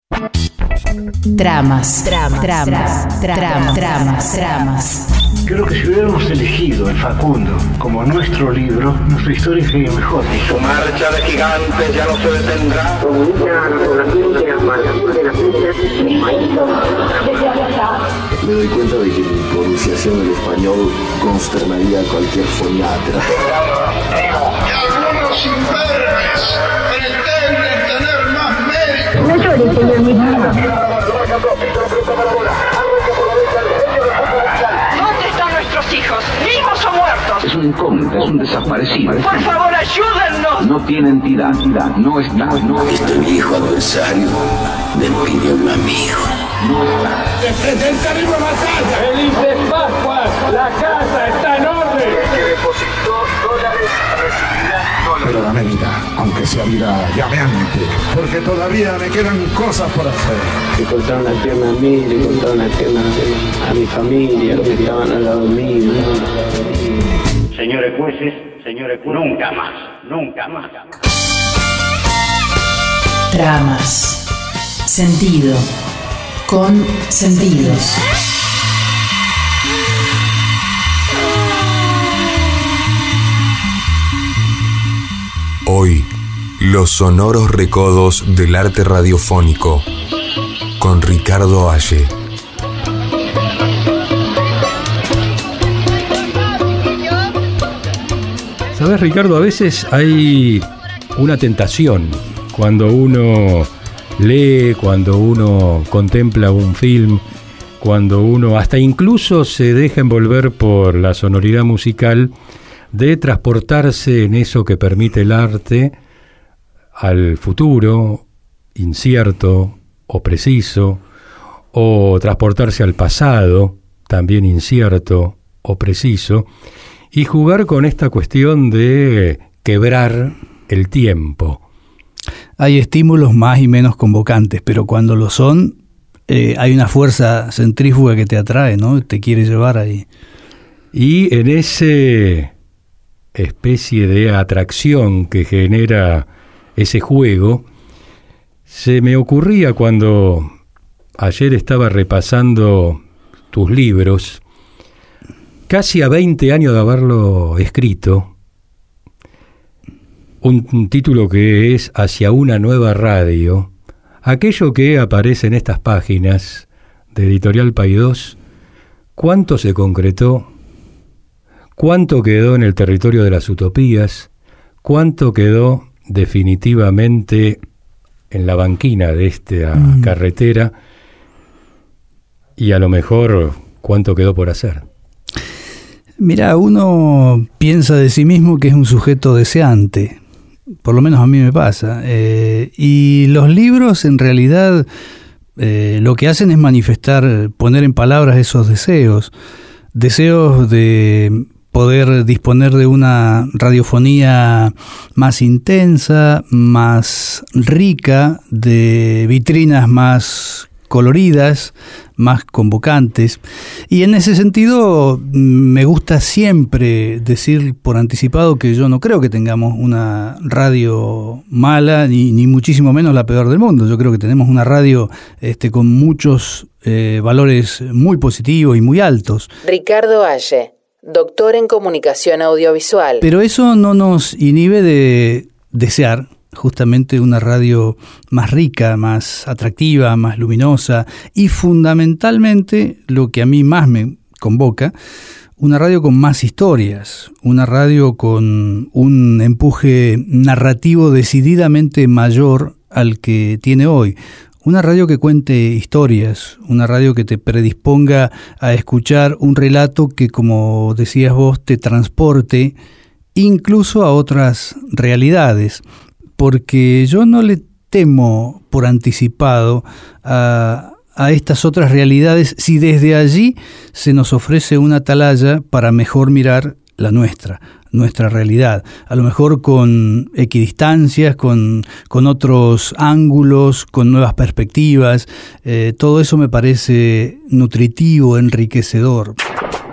Tramas. Creo que si hubiéramos elegido el Facundo como nuestro libro, nuestra historia sería mejor. Y su marcha de gigantes ya no se detendrá. Me doy cuenta de que mi pronunciación del español consternaría a cualquier foniatra. Y algunos imberbes pretenden tener más mérito. No llores, señor mismo. ¿Dónde están nuestros hijos? ¿Vivos o muertos? Es un incógnito, es un desaparecido. Por favor, ayúdennos. No tiene entidad, no está. Este viejo adversario me pide un amigo. ¡Se presenta viva batalla! ¡Feliz de Pascua! ¡La casa está en orden! Que depositó dólares recibirá dólares. Pero dame vida, aunque sea vida llameante, porque todavía me quedan cosas por hacer. Le cortaron la pierna a mí, le cortaron la pierna a mi familia, los que estaban al lado mío. Señores jueces, nunca más. Tramas. Sentido. Con sentidos. Hoy, los sonoros recodos del arte radiofónico, con Ricardo Aye. ¿Sabes, Ricardo? A veces hay una tentación cuando uno lee, cuando uno contempla un film, cuando uno hasta incluso se deja envolver por la sonoridad musical, de transportarse en eso que permite el arte al futuro, incierto o preciso, o transportarse al pasado, también incierto o preciso, y jugar con esta cuestión de quebrar el tiempo. Hay estímulos más y menos convocantes, pero cuando lo son, hay una fuerza centrífuga que te atrae, ¿no? Te quiere llevar ahí. Y en ese especie de atracción que genera ese juego, se me ocurría cuando ayer estaba repasando tus libros, casi a 20 años de haberlo escrito, un título que es Hacia una nueva radio, aquello que aparece en estas páginas de Editorial Paidós, ¿cuánto se concretó? ¿Cuánto quedó en el territorio de las utopías? ¿Cuánto quedó definitivamente en la banquina de esta carretera? Y a lo mejor, ¿cuánto quedó por hacer? Mira, uno piensa de sí mismo que es un sujeto deseante, por lo menos a mí me pasa, y los libros en realidad lo que hacen es manifestar, poner en palabras esos deseos de poder disponer de una radiofonía más intensa, más rica, de vitrinas más coloridas, más convocantes. Y en ese sentido me gusta siempre decir por anticipado que yo no creo que tengamos una radio mala, ni muchísimo menos la peor del mundo. Yo creo que tenemos una radio con muchos valores muy positivos y muy altos. Ricardo Aye, doctor en comunicación audiovisual. Pero eso no nos inhibe de desear justamente una radio más rica, más atractiva, más luminosa y fundamentalmente, lo que a mí más me convoca, una radio con más historias, una radio con un empuje narrativo decididamente mayor al que tiene hoy. Una radio que cuente historias, una radio que te predisponga a escuchar un relato que, como decías vos, te transporte incluso a otras realidades, porque yo no le temo por anticipado a estas otras realidades si desde allí se nos ofrece una atalaya para mejor mirar la nuestra realidad, a lo mejor con equidistancias, con otros ángulos, con nuevas perspectivas. Todo eso me parece nutritivo, enriquecedor.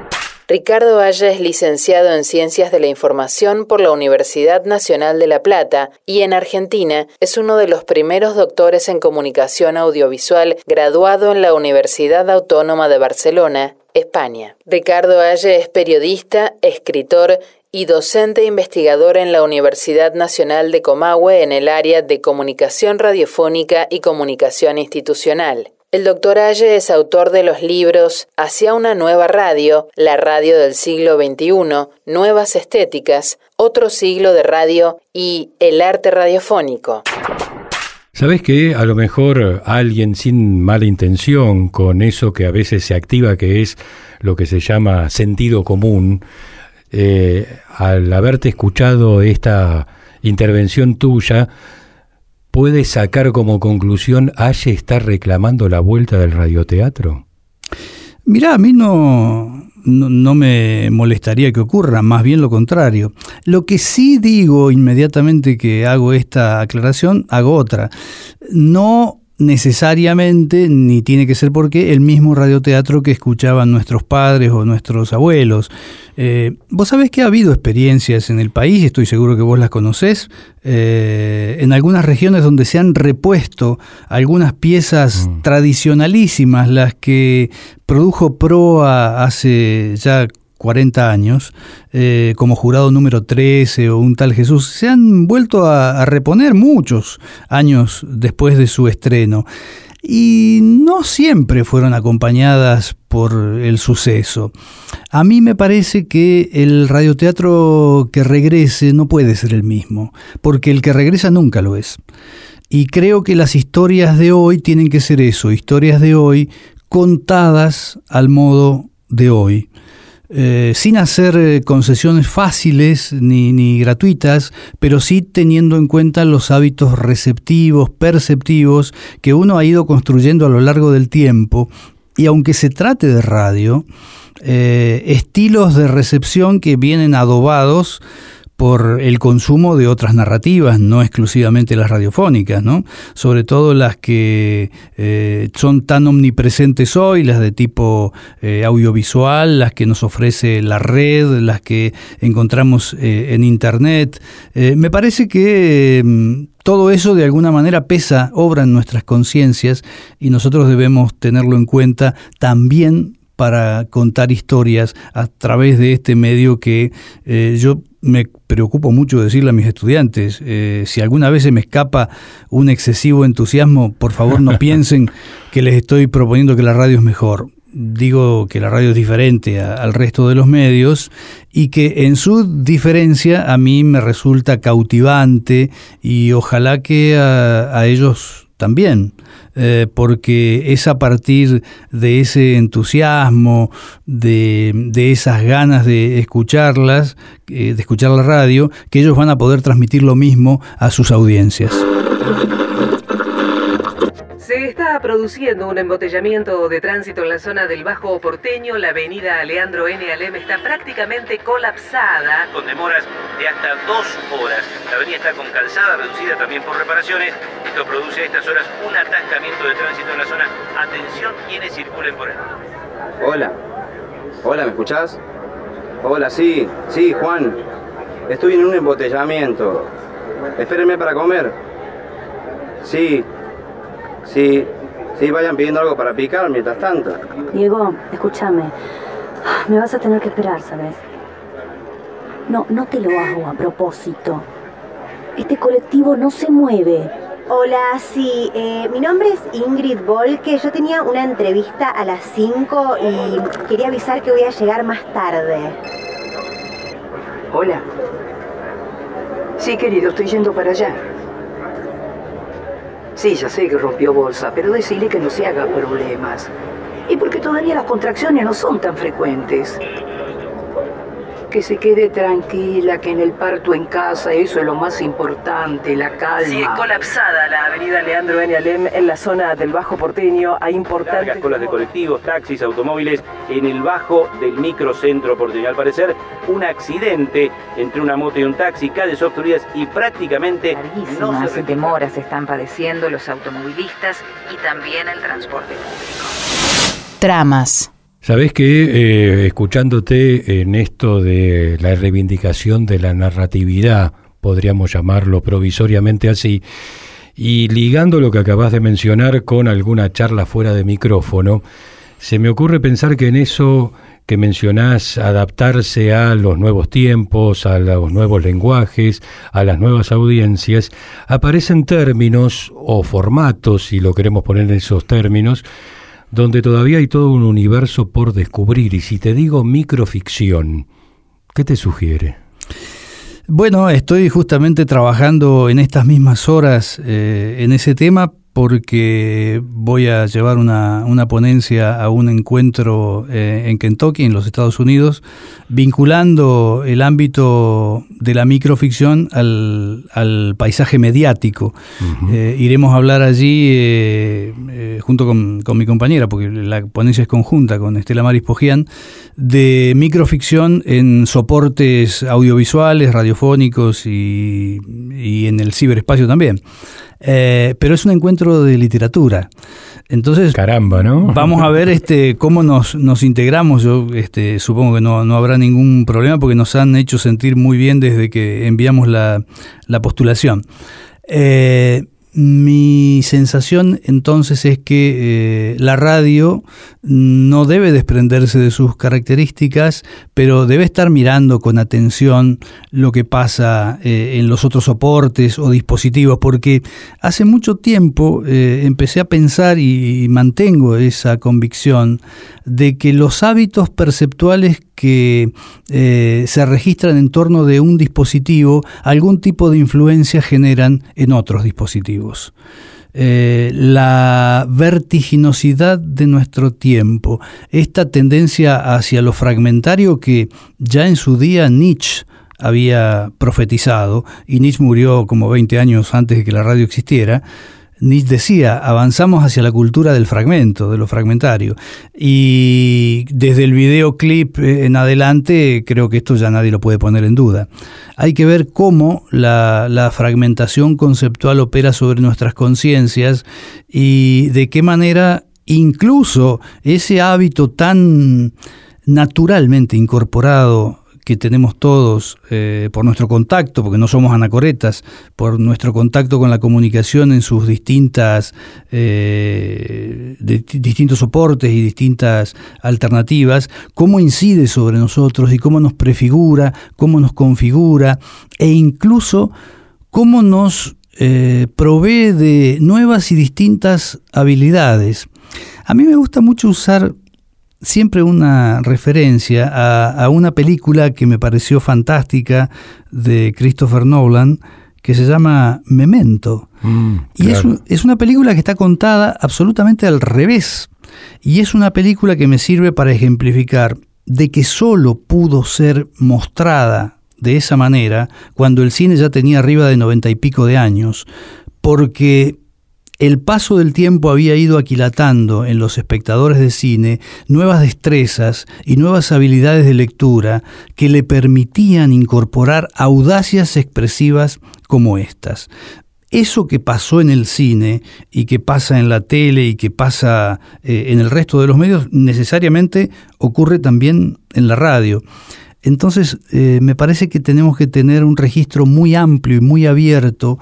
Ricardo Haya es licenciado en Ciencias de la Información por la Universidad Nacional de La Plata y en Argentina es uno de los primeros doctores en comunicación audiovisual graduado en la Universidad Autónoma de Barcelona, España. Ricardo Haya es periodista, escritor y docente investigador en la Universidad Nacional de Comahue en el área de comunicación radiofónica y comunicación institucional. El doctor Haya es autor de los libros Hacia una nueva radio, la radio del siglo XXI, Nuevas estéticas, Otro siglo de radio y El arte radiofónico. ¿Sabés qué? A lo mejor alguien sin mala intención, con eso que a veces se activa, que es lo que se llama sentido común, al haberte escuchado esta intervención tuya, ¿puede sacar como conclusión Haya está reclamando la vuelta del radioteatro? Mirá, a mí no me molestaría que ocurra, más bien lo contrario. Lo que sí digo inmediatamente que hago esta aclaración, hago otra. No necesariamente, ni tiene que ser porque, el mismo radioteatro que escuchaban nuestros padres o nuestros abuelos. Vos sabés que ha habido experiencias en el país, y estoy seguro que vos las conocés, en algunas regiones donde se han repuesto algunas piezas tradicionalísimas, las que produjo Proa hace ya 40 años, como Jurado número 13 o Un tal Jesús, se han vuelto a reponer muchos años después de su estreno. Y no siempre fueron acompañadas por el suceso. A mí me parece que el radioteatro que regrese no puede ser el mismo, porque el que regresa nunca lo es. Y creo que las historias de hoy tienen que ser eso, historias de hoy contadas al modo de hoy. Sin hacer concesiones fáciles ni gratuitas, pero sí teniendo en cuenta los hábitos receptivos, perceptivos que uno ha ido construyendo a lo largo del tiempo, y aunque se trate de radio, estilos de recepción que vienen adobados por el consumo de otras narrativas, no exclusivamente las radiofónicas, ¿no? Sobre todo las que son tan omnipresentes hoy, las de tipo audiovisual, las que nos ofrece la red, las que encontramos en Internet. Me parece que todo eso de alguna manera pesa, obra en nuestras conciencias, y nosotros debemos tenerlo en cuenta también para contar historias a través de este medio que yo me preocupo mucho decirle a mis estudiantes. Si alguna vez se me escapa un excesivo entusiasmo, por favor no piensen que les estoy proponiendo que la radio es mejor. Digo que la radio es diferente al resto de los medios, y que en su diferencia a mí me resulta cautivante, y ojalá que a ellos también. Porque es a partir de ese entusiasmo, de esas ganas de escucharlas, de escuchar la radio, que ellos van a poder transmitir lo mismo a sus audiencias. Se está produciendo un embotellamiento de tránsito en la zona del Bajo Porteño. La avenida Leandro N. Alem está prácticamente colapsada, con demoras de hasta 2 horas. La avenida está con calzada reducida también por reparaciones. Esto produce a estas horas un atascamiento de tránsito en la zona. Atención quienes circulen por él. Hola, ¿me escuchás? Hola, sí, Juan. Estoy en un embotellamiento. Espérenme para comer. Sí, vayan pidiendo algo para picar mientras tanto. Diego, escúchame. Me vas a tener que esperar, ¿sabes? No te lo hago a propósito. Este colectivo no se mueve. Hola, sí, mi nombre es Ingrid Volke. Yo tenía una entrevista a las 5 y quería avisar que voy a llegar más tarde. Hola. Sí, querido, estoy yendo para allá. Sí, ya sé que rompió bolsa, pero decile que no se haga problemas. Y porque todavía las contracciones no son tan frecuentes. Que se quede tranquila, que en el parto en casa, eso es lo más importante, la calma. Sigue colapsada la avenida Leandro N. Alem en la zona del Bajo Porteño. Hay importantes largas colas de colectivos, taxis, automóviles en el bajo del microcentro porteño. Al parecer, un accidente entre una moto y un taxi, calles obstruidas y prácticamente larguísimas demoras están padeciendo los automovilistas y también el transporte público. Tramas. Sabés que escuchándote en esto de la reivindicación de la narratividad, podríamos llamarlo provisoriamente así, y ligando lo que acabas de mencionar con alguna charla fuera de micrófono, se me ocurre pensar que en eso que mencionás, adaptarse a los nuevos tiempos, a los nuevos lenguajes, a las nuevas audiencias, aparecen términos o formatos, si lo queremos poner en esos términos, donde todavía hay todo un universo por descubrir. Y si te digo microficción, ¿qué te sugiere? Bueno, estoy justamente trabajando en estas mismas horas en ese tema, porque voy a llevar una ponencia a un encuentro en Kentucky, en los Estados Unidos, vinculando el ámbito de la microficción al paisaje mediático. Uh-huh. Iremos a hablar allí junto con mi compañera, porque la ponencia es conjunta con Estela Maris Pogian, de microficción en soportes audiovisuales, radiofónicos y en el ciberespacio también. Pero es un encuentro de literatura. Entonces, caramba, ¿no? Vamos a ver cómo nos integramos. Yo supongo que no habrá ningún problema, porque nos han hecho sentir muy bien desde que enviamos la postulación. Mi sensación entonces es que la radio no debe desprenderse de sus características, pero debe estar mirando con atención lo que pasa en los otros soportes o dispositivos, porque hace mucho tiempo empecé a pensar y mantengo esa convicción de que los hábitos perceptuales que se registran en torno de un dispositivo, algún tipo de influencia generan en otros dispositivos. La vertiginosidad de nuestro tiempo, esta tendencia hacia lo fragmentario que ya en su día Nietzsche había profetizado, y Nietzsche murió como 20 años antes de que la radio existiera. Nietzsche decía, avanzamos hacia la cultura del fragmento, de lo fragmentario, y desde el videoclip en adelante creo que esto ya nadie lo puede poner en duda. Hay que ver cómo la fragmentación conceptual opera sobre nuestras conciencias y de qué manera incluso ese hábito tan naturalmente incorporado que tenemos todos por nuestro contacto, porque no somos anacoretas, por nuestro contacto con la comunicación en sus distintos soportes y distintas alternativas, cómo incide sobre nosotros y cómo nos prefigura, cómo nos configura, e incluso cómo nos provee de nuevas y distintas habilidades. A mí me gusta mucho usar siempre una referencia a una película que me pareció fantástica de Christopher Nolan, que se llama Memento. Y claro, es una película que está contada absolutamente al revés. Y es una película que me sirve para ejemplificar de que solo pudo ser mostrada de esa manera cuando el cine ya tenía arriba de 90 y pico de años, porque el paso del tiempo había ido aquilatando en los espectadores de cine nuevas destrezas y nuevas habilidades de lectura que le permitían incorporar audacias expresivas como estas. Eso que pasó en el cine y que pasa en la tele y que pasa en el resto de los medios necesariamente ocurre también en la radio. Entonces, me parece que tenemos que tener un registro muy amplio y muy abierto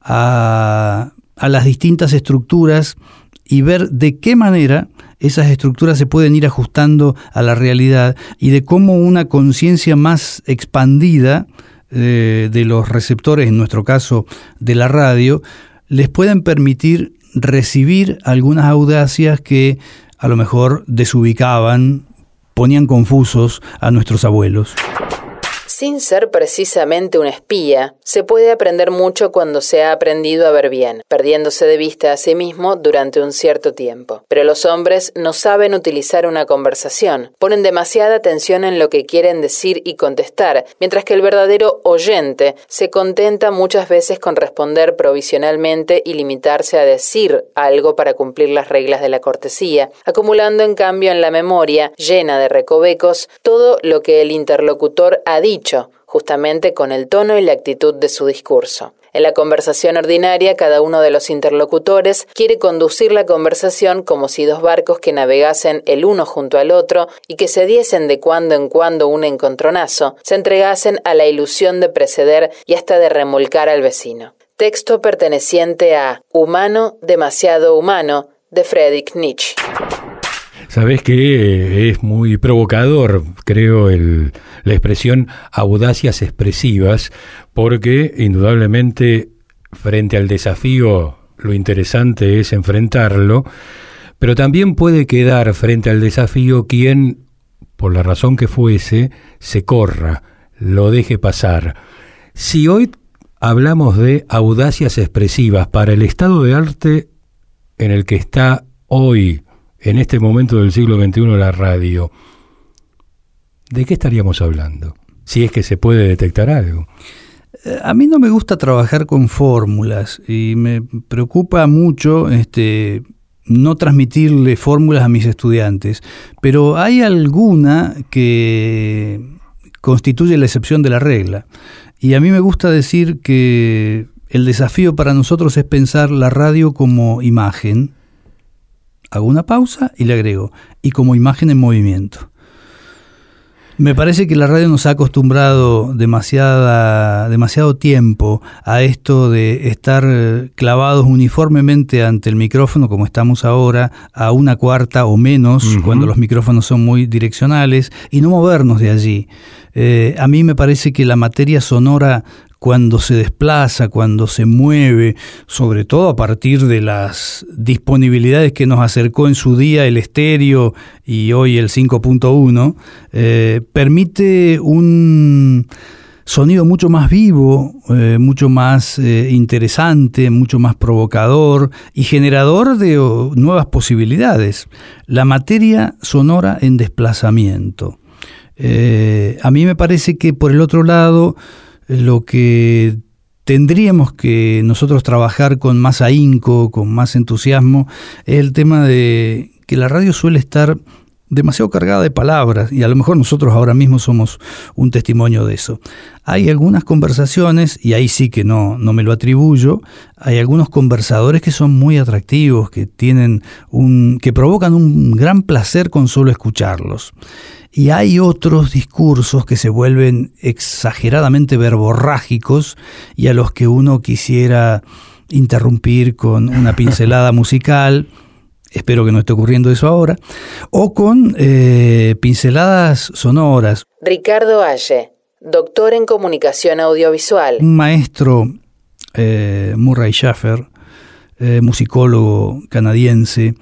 a las distintas estructuras y ver de qué manera esas estructuras se pueden ir ajustando a la realidad y de cómo una conciencia más expandida de los receptores, en nuestro caso de la radio, les pueden permitir recibir algunas audacias que a lo mejor desubicaban, ponían confusos a nuestros abuelos. Sin ser precisamente un espía, se puede aprender mucho cuando se ha aprendido a ver bien, perdiéndose de vista a sí mismo durante un cierto tiempo. Pero los hombres no saben utilizar una conversación, ponen demasiada atención en lo que quieren decir y contestar, mientras que el verdadero oyente se contenta muchas veces con responder provisionalmente y limitarse a decir algo para cumplir las reglas de la cortesía, acumulando en cambio en la memoria, llena de recovecos, todo lo que el interlocutor ha dicho, justamente con el tono y la actitud de su discurso. En la conversación ordinaria, cada uno de los interlocutores quiere conducir la conversación como si dos barcos que navegasen el uno junto al otro y que se diesen de cuando en cuando un encontronazo, se entregasen a la ilusión de preceder y hasta de remolcar al vecino. Texto perteneciente a Humano, demasiado humano, de Friedrich Nietzsche. Sabés que es muy provocador, creo, la expresión audacias expresivas, porque indudablemente frente al desafío lo interesante es enfrentarlo, pero también puede quedar frente al desafío quien, por la razón que fuese, se corra, lo deje pasar. Si hoy hablamos de audacias expresivas para el estado de arte en el que está hoy, en este momento del siglo XXI, la radio, ¿de qué estaríamos hablando? Si es que se puede detectar algo. A mí no me gusta trabajar con fórmulas y me preocupa mucho no transmitirle fórmulas a mis estudiantes, pero hay alguna que constituye la excepción de la regla. Y a mí me gusta decir que el desafío para nosotros es pensar la radio como imagen. Hago una pausa y le agrego, y como imagen en movimiento. Me parece que la radio nos ha acostumbrado demasiado tiempo a esto de estar clavados uniformemente ante el micrófono, como estamos ahora, a una cuarta o menos, cuando los micrófonos son muy direccionales, y no movernos de allí. A mí me parece que la materia sonora, cuando se desplaza, cuando se mueve, sobre todo a partir de las disponibilidades que nos acercó en su día el estéreo y hoy el 5.1, permite un sonido mucho más vivo, mucho más interesante, mucho más provocador y generador de nuevas posibilidades. La materia sonora en desplazamiento. A mí me parece que por el otro lado, lo que tendríamos que nosotros trabajar con más ahínco, con más entusiasmo, es el tema de que la radio suele estar demasiado cargada de palabras, y a lo mejor nosotros ahora mismo somos un testimonio de eso. Hay algunas conversaciones, y ahí sí que no me lo atribuyo, hay algunos conversadores que son muy atractivos, que que provocan un gran placer con solo escucharlos. Y hay otros discursos que se vuelven exageradamente verborrágicos y a los que uno quisiera interrumpir con una pincelada musical, espero que no esté ocurriendo eso ahora, o con pinceladas sonoras. Ricardo Halle, doctor en comunicación audiovisual. Un maestro, Murray Schafer, musicólogo canadiense,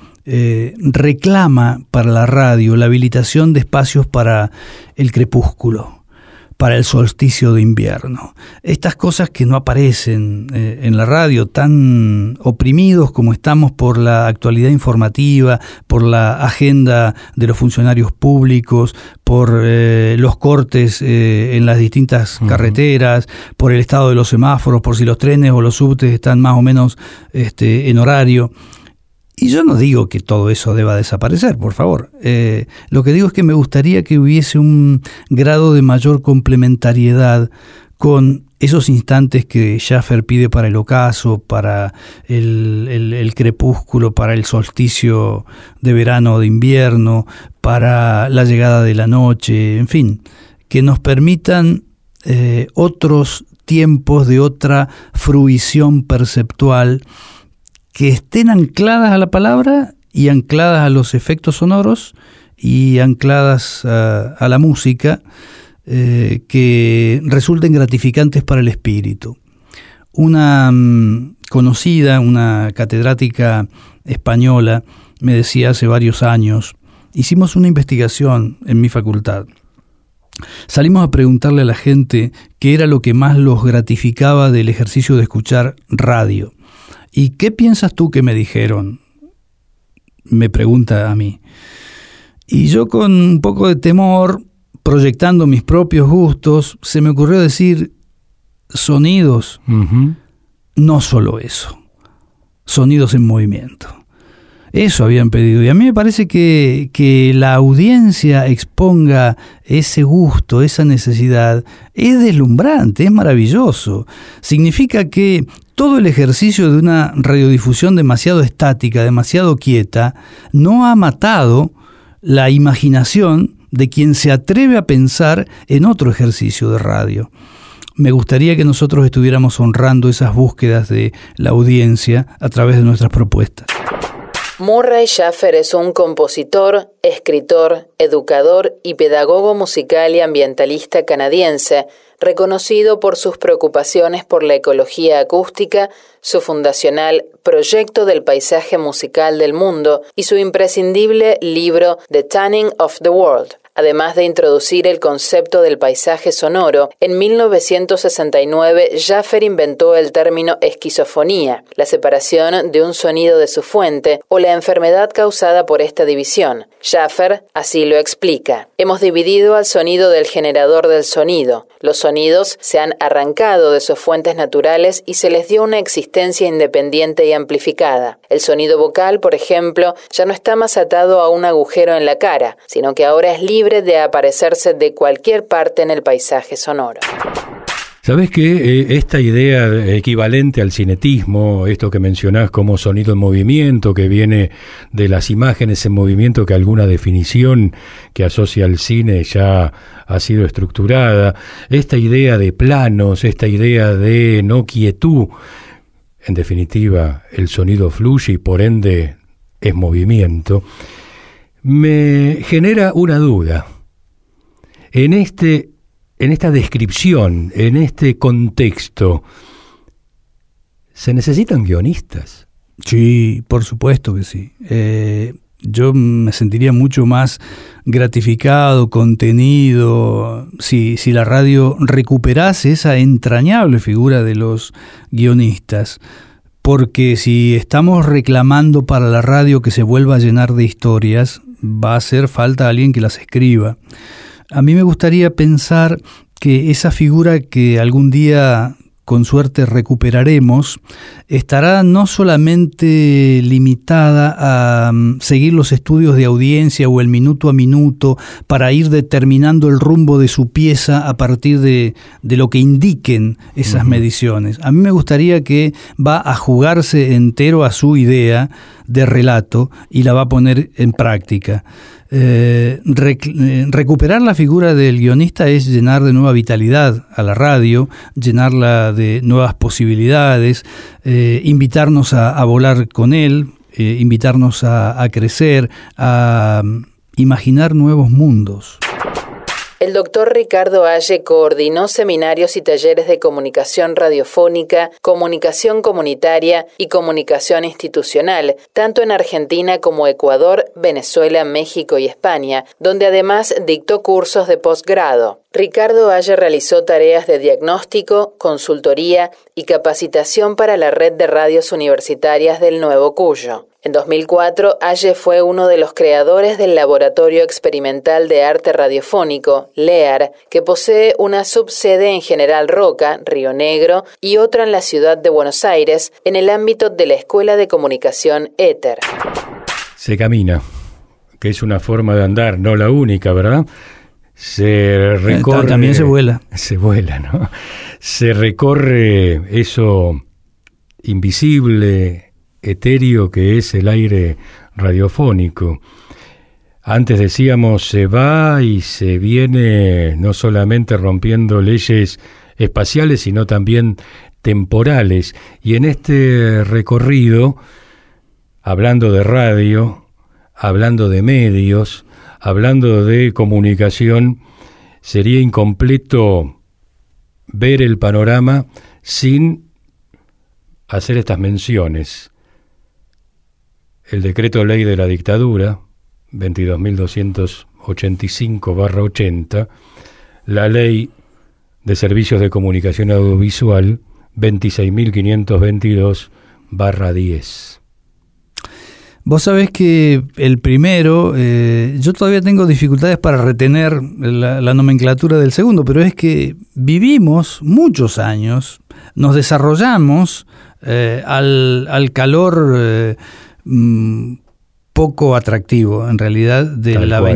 reclama para la radio la habilitación de espacios para el crepúsculo, para el solsticio de invierno. Estas cosas que no aparecen en la radio, tan oprimidos como estamos por la actualidad informativa, por la agenda de los funcionarios públicos, por los cortes en las distintas carreteras, por el estado de los semáforos, por si los trenes o los subtes están más o menos en horario. Y yo no digo que todo eso deba desaparecer, por favor. Lo que digo es que me gustaría que hubiese un grado de mayor complementariedad con esos instantes que Schafer pide para el ocaso, para el crepúsculo, para el solsticio de verano o de invierno, para la llegada de la noche, en fin, que nos permitan otros tiempos de otra fruición perceptual, que estén ancladas a la palabra y ancladas a los efectos sonoros y ancladas a la música, que resulten gratificantes para el espíritu. Una conocida, una catedrática española, me decía hace varios años, hicimos una investigación en mi facultad. Salimos a preguntarle a la gente qué era lo que más los gratificaba del ejercicio de escuchar radio. ¿Y qué piensas tú que me dijeron? Me pregunta a mí. Y yo, con un poco de temor, proyectando mis propios gustos, se me ocurrió decir sonidos. No solo eso, sonidos en movimiento. Eso habían pedido. Y a mí me parece que la audiencia exponga ese gusto, esa necesidad, es deslumbrante, es maravilloso. Significa que todo el ejercicio de una radiodifusión demasiado estática, demasiado quieta, no ha matado la imaginación de quien se atreve a pensar en otro ejercicio de radio. Me gustaría que nosotros estuviéramos honrando esas búsquedas de la audiencia a través de nuestras propuestas. Murray Schafer es un compositor, escritor, educador y pedagogo musical y ambientalista canadiense, reconocido por sus preocupaciones por la ecología acústica, su fundacional Proyecto del Paisaje Musical del Mundo y su imprescindible libro The Tuning of the World. Además de introducir el concepto del paisaje sonoro, en 1969 Schafer inventó el término esquizofonía, la separación de un sonido de su fuente o la enfermedad causada por esta división. Schafer así lo explica: hemos dividido al sonido del generador del sonido. Los sonidos se han arrancado de sus fuentes naturales y se les dio una existencia independiente y amplificada. El sonido vocal, por ejemplo, ya no está más atado a un agujero en la cara, sino que ahora es libre de aparecerse de cualquier parte en el paisaje sonoro. ¿Sabés que esta idea equivalente al cinetismo, esto que mencionás como sonido en movimiento, que viene de las imágenes en movimiento, que alguna definición que asocia al cine ya ha sido estructurada, esta idea de planos, esta idea de no quietud, en definitiva el sonido fluye y por ende es movimiento, me genera una duda. En esta descripción, en este contexto, ¿se necesitan guionistas? Sí, por supuesto que sí. Yo me sentiría mucho más gratificado, contenido, si la radio recuperase esa entrañable figura de los guionistas. Porque si estamos reclamando para la radio que se vuelva a llenar de historias, va a hacer falta alguien que las escriba. A mí me gustaría pensar que esa figura que algún día con suerte recuperaremos estará no solamente limitada a seguir los estudios de audiencia o el minuto a minuto para ir determinando el rumbo de su pieza a partir de lo que indiquen esas mediciones. A mí me gustaría que va a jugarse entero a su idea de relato y la va a poner en práctica. Recuperar la figura del guionista es llenar de nueva vitalidad a la radio, llenarla de nuevas posibilidades, invitarnos a volar con él, invitarnos a crecer, a imaginar nuevos mundos. El doctor Ricardo Haya coordinó seminarios y talleres de comunicación radiofónica, comunicación comunitaria y comunicación institucional, tanto en Argentina como Ecuador, Venezuela, México y España, donde además dictó cursos de posgrado. Ricardo Haya realizó tareas de diagnóstico, consultoría y capacitación para la red de radios universitarias del Nuevo Cuyo. En 2004, Haya fue uno de los creadores del Laboratorio Experimental de Arte Radiofónico, LEAR, que posee una subsede en General Roca, Río Negro, y otra en la ciudad de Buenos Aires, en el ámbito de la Escuela de Comunicación Éter. Se camina, que es una forma de andar, no la única, ¿verdad? Se recorre... También se vuela. Se vuela, ¿no? Se recorre eso invisible, etéreo que es el aire radiofónico. Antes decíamos, se va y se viene no solamente rompiendo leyes espaciales, sino también temporales. Y en este recorrido, hablando de radio, hablando de medios, hablando de comunicación, sería incompleto ver el panorama sin hacer estas menciones. El decreto ley de la dictadura, 22.285/80, la ley de servicios de comunicación audiovisual, 26.522/10. Vos sabés que el primero, yo todavía tengo dificultades para retener la nomenclatura del segundo, pero es que vivimos muchos años, nos desarrollamos al calor poco atractivo, en realidad, de Tal la cual.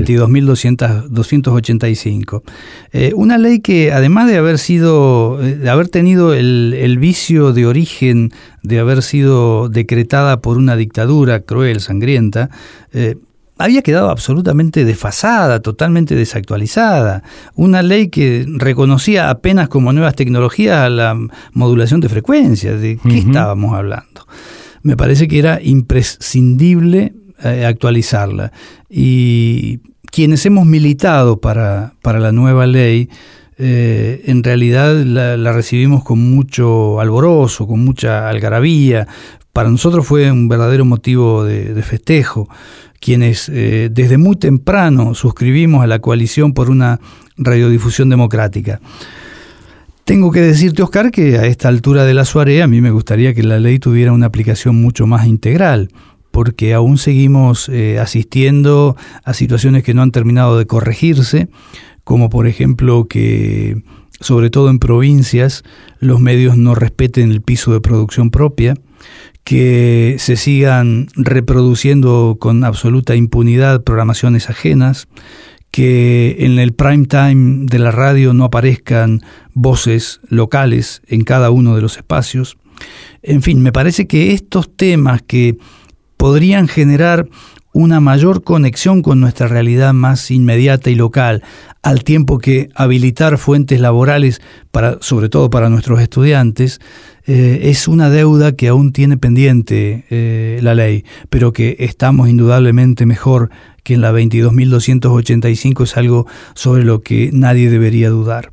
22.285. Una ley que, además de haber tenido el vicio de origen de haber sido decretada por una dictadura cruel, sangrienta, había quedado absolutamente desfasada, totalmente desactualizada. Una ley que reconocía apenas como nuevas tecnologías a la modulación de frecuencias. ¿De qué estábamos hablando? Me parece que era imprescindible actualizarla. Y quienes hemos militado para la nueva ley, en realidad la recibimos con mucho alborozo, con mucha algarabía. Para nosotros fue un verdadero motivo de festejo. Quienes desde muy temprano suscribimos a la coalición por una radiodifusión democrática. Tengo que decirte, Oscar, que a esta altura de la soirée a mí me gustaría que la ley tuviera una aplicación mucho más integral, porque aún seguimos asistiendo a situaciones que no han terminado de corregirse, como por ejemplo que, sobre todo en provincias, los medios no respeten el piso de producción propia, que se sigan reproduciendo con absoluta impunidad programaciones ajenas, que en el prime time de la radio no aparezcan voces locales en cada uno de los espacios. En fin, me parece que estos temas que podrían generar una mayor conexión con nuestra realidad más inmediata y local, al tiempo que habilitar fuentes laborales, sobre todo para nuestros estudiantes, es una deuda que aún tiene pendiente la ley, pero que estamos indudablemente mejor que en la 22.285, es algo sobre lo que nadie debería dudar.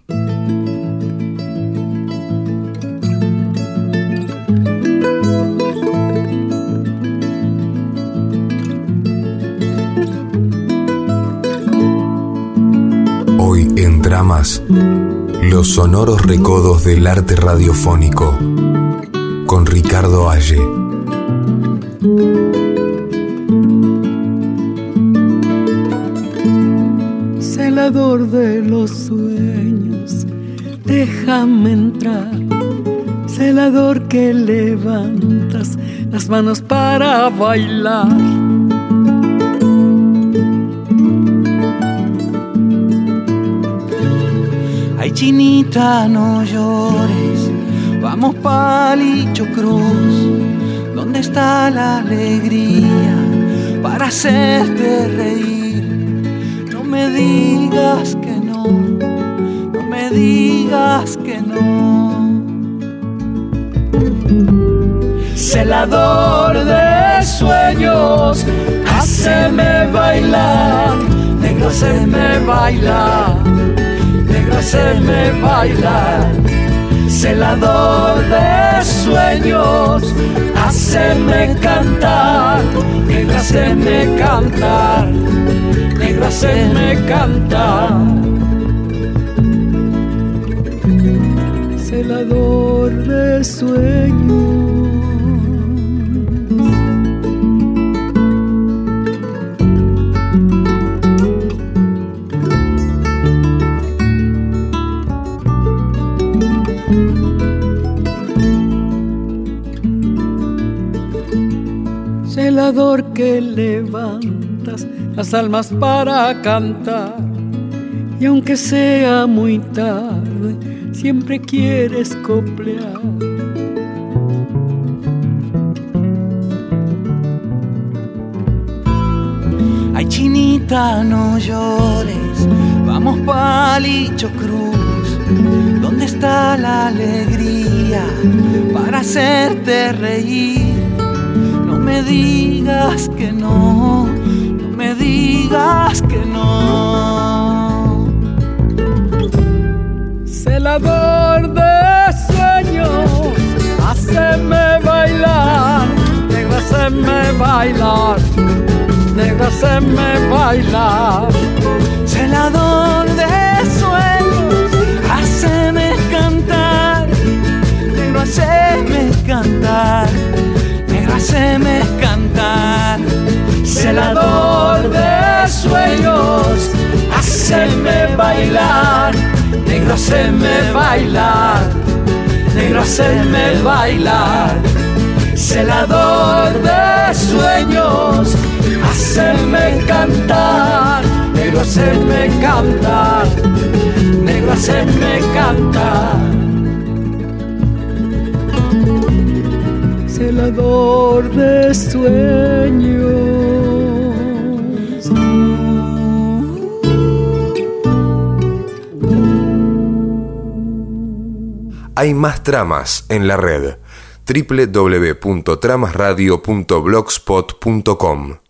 Hoy en Dramas, los sonoros recodos del arte radiofónico, con Ricardo Alle. Celador de los sueños, déjame entrar. Celador que levantas las manos para bailar. Ay, chinita, no llores, vamos Palillo Cruz. ¿Dónde está la alegría para hacerte reír? No me digas que no, no me digas que no. Celador de sueños, háceme bailar, negro, háceme bailar, negro, háceme bailar. Celador de sueños, háceme cantar, negro, háceme cantar, negro, háceme cantar. Celador de sueños. Celador que levantas las almas para cantar, y aunque sea muy tarde, siempre quieres coplear. Ay, chinita, no llores, vamos Palillo Cruz. ¿Dónde está la alegría para hacerte reír? No me digas que no, no me digas que no. Celador de sueños, háceme bailar, negro, háceme bailar, negro, háceme bailar. Celador de sueños, háceme cantar, negro, háceme cantar, negro, háceme cantar. Celador de sueños, háceme bailar, negro, háceme bailar, negro, háceme bailar. Celador de sueños, cantar, negro, haceme cantar, negro, haceme cantar. Celador de sueños. Hay más tramas en la red. www.tramasradio.blogspot.com